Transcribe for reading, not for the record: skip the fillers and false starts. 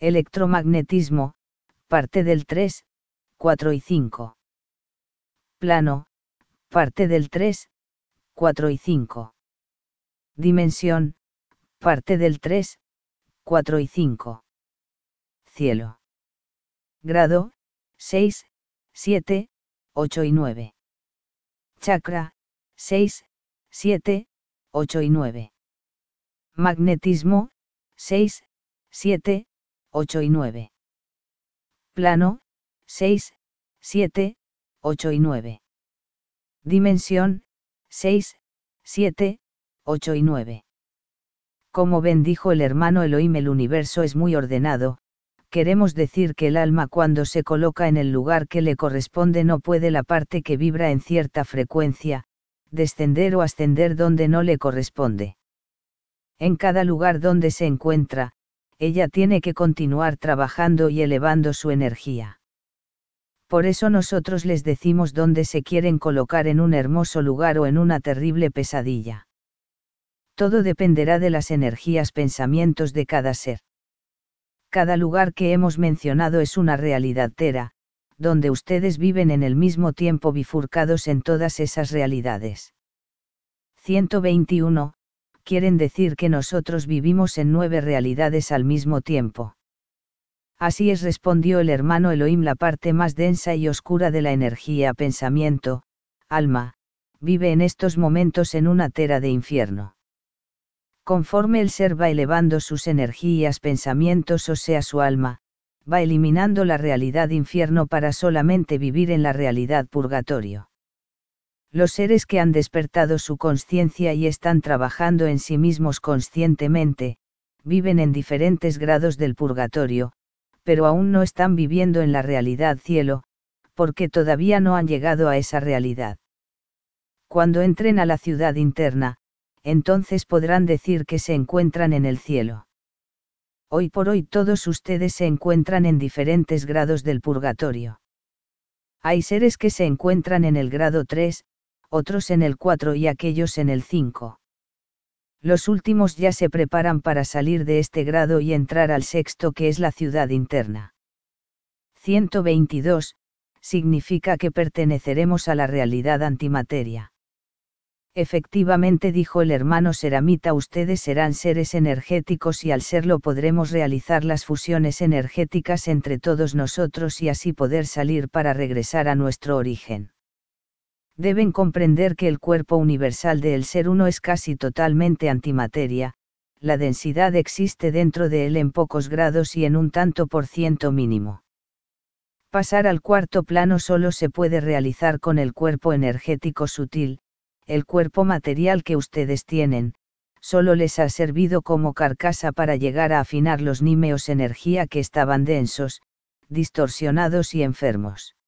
Electromagnetismo, parte del 3, 4 y 5. Plano, parte del 3, 4 y 5. Dimensión, parte del 3, 4 y 5. Cielo. Grado, 6, 7, 8 y 9. Chakra, 6, 7, 8 y 9. Magnetismo, 6, 7, 8 y 9. Plano, 6, 7, 8 y 9. Dimensión, 6, 7, 8 y 9. Como bendijo el hermano Elohim, el universo es muy ordenado. Queremos decir que el alma, cuando se coloca en el lugar que le corresponde, no puede la parte que vibra en cierta frecuencia, descender o ascender donde no le corresponde. En cada lugar donde se encuentra, ella tiene que continuar trabajando y elevando su energía. Por eso nosotros les decimos dónde se quieren colocar, en un hermoso lugar o en una terrible pesadilla. Todo dependerá de las energías, pensamientos de cada ser. Cada lugar que hemos mencionado es una realidad tera, donde ustedes viven en el mismo tiempo bifurcados en todas esas realidades. 121. Quieren decir que nosotros vivimos en 9 realidades al mismo tiempo. Así es, respondió el hermano Elohim. La parte más densa y oscura de la energía, pensamiento, alma, vive en estos momentos en una tera de infierno. Conforme el ser va elevando sus energías, pensamientos, o sea su alma, va eliminando la realidad infierno para solamente vivir en la realidad purgatorio. Los seres que han despertado su conciencia y están trabajando en sí mismos conscientemente, viven en diferentes grados del purgatorio, pero aún no están viviendo en la realidad cielo, porque todavía no han llegado a esa realidad. Cuando entren a la ciudad interna, entonces podrán decir que se encuentran en el cielo. Hoy por hoy todos ustedes se encuentran en diferentes grados del purgatorio. Hay seres que se encuentran en el grado 3, otros en el 4 y aquellos en el 5. Los últimos ya se preparan para salir de este grado y entrar al 6º, que es la ciudad interna. 122, significa que perteneceremos a la realidad antimateria. Efectivamente, dijo el hermano Seramita, ustedes serán seres energéticos y al serlo podremos realizar las fusiones energéticas entre todos nosotros y así poder salir para regresar a nuestro origen. Deben comprender que el cuerpo universal del ser uno es casi totalmente antimateria, la densidad existe dentro de él en pocos grados y en un tanto por ciento mínimo. Pasar al 4º plano solo se puede realizar con el cuerpo energético sutil. El cuerpo material que ustedes tienen, solo les ha servido como carcasa para llegar a afinar los nímeos energía que estaban densos, distorsionados y enfermos.